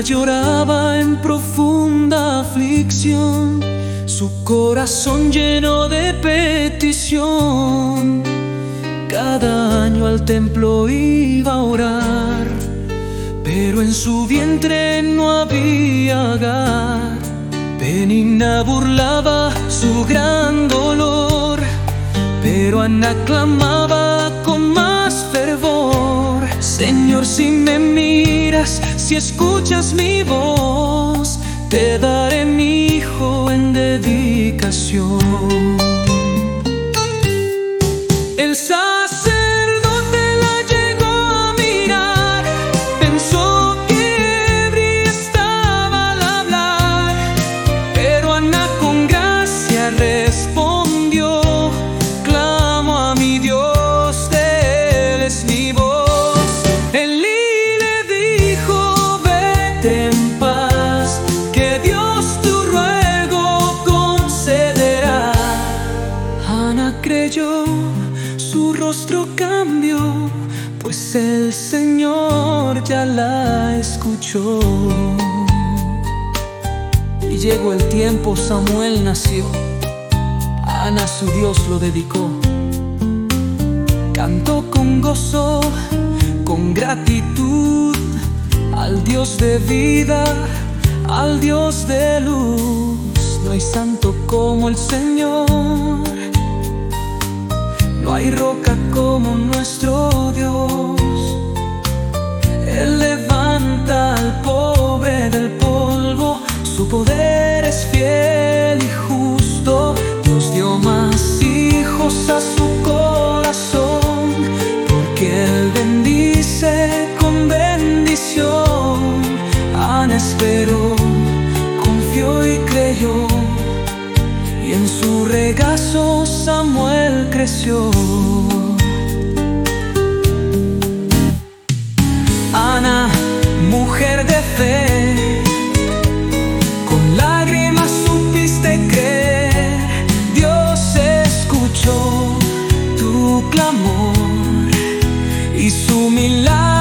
lloraba en profunda aflicción, su corazón lleno de petición. Cada año al templo iba a orar, pero en su vientre no había Agar. Penina burlaba su gran dolor, pero Ana clamaba con más fervor: Señor, si me miras, si escuchas mi voz, te daré mi hijo en dedicación. El sacerdote la llegó a mirar, pensó que ebria estaba al hablar, pero Ana con gracia respondió: clamo a mi Dios, de Él es mi voz. Elí le dijo: vete en paz, que Dios tu ruego concederá. Ana creyó, su rostro cambió, pues el Señor ya la escuchó. Y llegó el tiempo, Samuel nació. Ana a su Dios lo dedicó. Cantó con gozo, con gratitud, al Dios de vida, al Dios de luz. No hay santo como el Señor, no hay roca como nuestro Dios. Él levanta al pobre del polvo, su poder es fiel y justo. Dios dio más hijos a su corazón, porque Él bendice con bendición. Ana esperó, confió y creyó, y en su regazo Samuel creció. Ana, mujer de fe, con lágrimas supiste creer. Dios escuchó tu clamor y su milagro